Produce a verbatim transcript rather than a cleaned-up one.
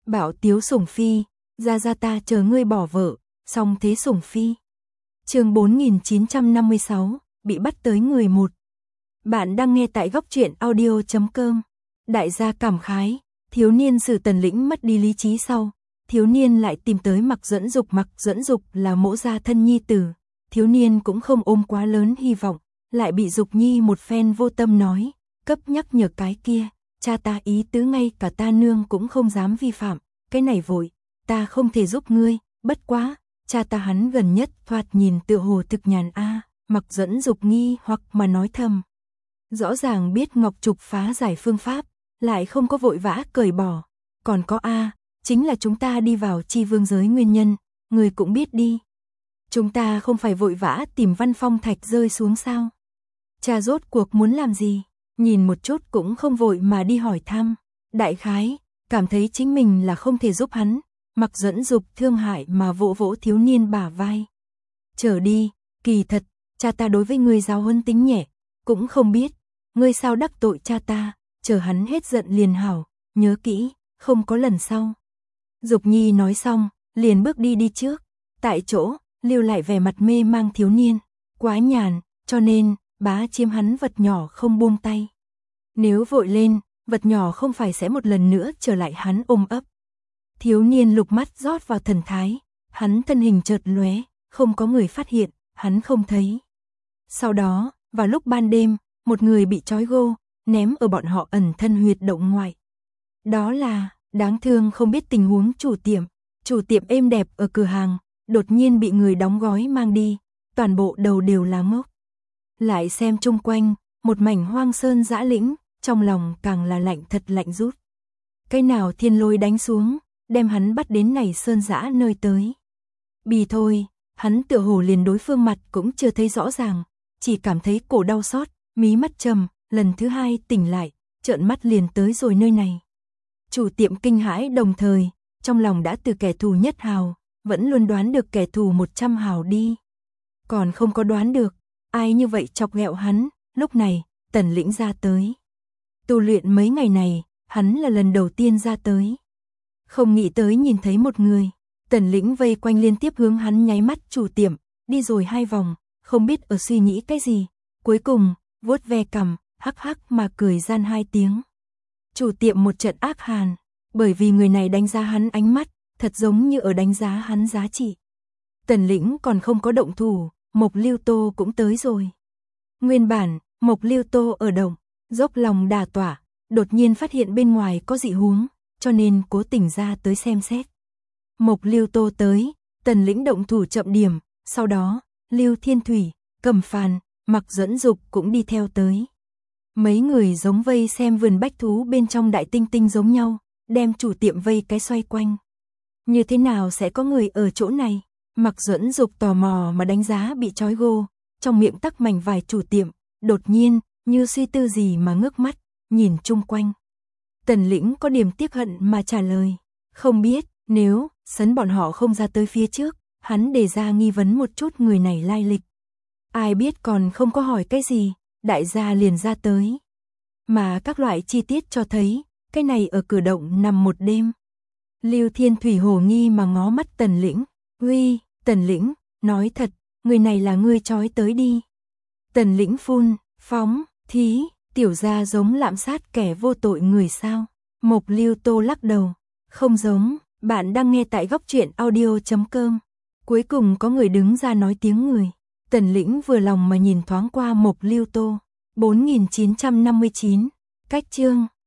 Bảo Tiếu Sủng Phi, ra ra ta chờ ngươi bỏ vợ, xong thế Sủng Phi. Chương bốn nghìn chín trăm năm mươi sáu, bị bắt tới người một. Bạn đang nghe tại góc truyện audio chấm com. Đại gia cảm khái, thiếu niên Sử Tần Lĩnh mất đi lý trí sau, thiếu niên lại tìm tới Mạc Duẫn Dục. Mạc Duẫn Dục là mỗ gia thân nhi tử, thiếu niên cũng không ôm quá lớn hy vọng, lại bị Dục Nhi một phen vô tâm nói, cấp nhắc nhở cái kia, cha ta ý tứ ngay cả ta nương cũng không dám vi phạm, cái này vội, ta không thể giúp ngươi, bất quá, cha ta hắn gần nhất thoạt nhìn tựa hồ thực nhàn a. À. Mạc Duẫn Dục nghi hoặc mà nói thầm. Rõ ràng biết Ngọc Trục phá giải phương pháp, lại không có vội vã cởi bỏ, còn có a, à, chính là chúng ta đi vào Chi Vương giới nguyên nhân, người cũng biết đi. Chúng ta không phải vội vã tìm Văn Phong Thạch rơi xuống sao? Cha rốt cuộc muốn làm gì? Nhìn một chút cũng không vội mà đi hỏi thăm. Đại khái, cảm thấy chính mình là không thể giúp hắn. Mạc Duẫn Dục thương hại mà vỗ vỗ thiếu niên bả vai. Trở đi, kỳ thật, cha ta đối với ngươi giáo huấn tính nhẹ, cũng không biết, ngươi sao đắc tội cha ta, chờ hắn hết giận liền hảo, nhớ kỹ, không có lần sau. Dục Nhi nói xong, liền bước đi đi trước, tại chỗ, lưu lại vẻ mặt mê mang thiếu niên, quá nhàn, cho nên, bá chiếm hắn vật nhỏ không buông tay. Nếu vội lên, vật nhỏ không phải sẽ một lần nữa trở lại hắn ôm ấp. Thiếu niên lục mắt rót vào thần thái, hắn thân hình chợt lóe, không có người phát hiện, hắn không thấy. Sau đó, vào lúc ban đêm, một người bị trói gô, ném ở bọn họ ẩn thân huyệt động ngoại. Đó là, đáng thương không biết tình huống chủ tiệm, chủ tiệm êm đẹp ở cửa hàng, đột nhiên bị người đóng gói mang đi, toàn bộ đầu đều là ngốc. Lại xem chung quanh, một mảnh hoang sơn dã lĩnh, trong lòng càng là lạnh thật lạnh rút. Cái nào thiên lôi đánh xuống, đem hắn bắt đến này sơn dã nơi tới. Bì thôi, hắn tựa hồ liền đối phương mặt cũng chưa thấy rõ ràng, chỉ cảm thấy cổ đau xót, mí mắt trầm, lần thứ hai tỉnh lại, trợn mắt liền tới rồi nơi này. Chủ tiệm kinh hãi đồng thời, trong lòng đã từ kẻ thù nhất hào, vẫn luôn đoán được kẻ thù một trăm hào đi. Còn không có đoán được, ai như vậy chọc ghẹo hắn, lúc này, Tần Lĩnh ra tới. Tu luyện mấy ngày này, hắn là lần đầu tiên ra tới. Không nghĩ tới nhìn thấy một người, Tần Lĩnh vây quanh liên tiếp hướng hắn nháy mắt chủ tiệm, đi rồi hai vòng, không biết ở suy nghĩ cái gì, cuối cùng, vuốt ve cằm, hắc hắc mà cười gian hai tiếng. Chủ tiệm một trận ác hàn, bởi vì người này đánh giá hắn ánh mắt, thật giống như ở đánh giá hắn giá trị. Tần Lĩnh còn không có động thủ, Mộc Lưu Tô cũng tới rồi. Nguyên bản, Mộc Lưu Tô ở động, dốc lòng đà tỏa, đột nhiên phát hiện bên ngoài có dị huống, cho nên cố tình ra tới xem xét. Mộc Lưu Tô tới, Tần Lĩnh động thủ chậm điểm, sau đó, Lưu Thiên Thủy, Cầm Phàn, Mạc Duẫn Dục cũng đi theo tới. Mấy người giống vây xem vườn bách thú bên trong đại tinh tinh giống nhau, đem chủ tiệm vây cái xoay quanh. Như thế nào sẽ có người ở chỗ này? Mạc Duẫn Dục tò mò mà đánh giá bị trói gô, trong miệng tắc mảnh vài chủ tiệm, đột nhiên, như suy tư gì mà ngước mắt, nhìn chung quanh. Tần Lĩnh có điểm tiếc hận mà trả lời, không biết, nếu, sấn bọn họ không ra tới phía trước, hắn đề ra nghi vấn một chút người này lai lịch. Ai biết còn không có hỏi cái gì, đại gia liền ra tới. Mà các loại chi tiết cho thấy, cái này ở cửa động nằm một đêm. Lưu Thiên Thủy hồ nghi mà ngó mắt Tần Lĩnh, uy, Tần Lĩnh, nói thật, người này là ngươi trói tới đi. Tần Lĩnh phun, phóng, thí, tiểu gia giống lạm sát kẻ vô tội người sao? Mộc Lưu Tô lắc đầu, không giống, bạn đang nghe tại góc truyện audio chấm com. Cuối cùng có người đứng ra nói tiếng người. Tần Lĩnh vừa lòng mà nhìn thoáng qua Mộc Lưu Tô. bốn nghìn chín trăm năm mươi chín, cách chương.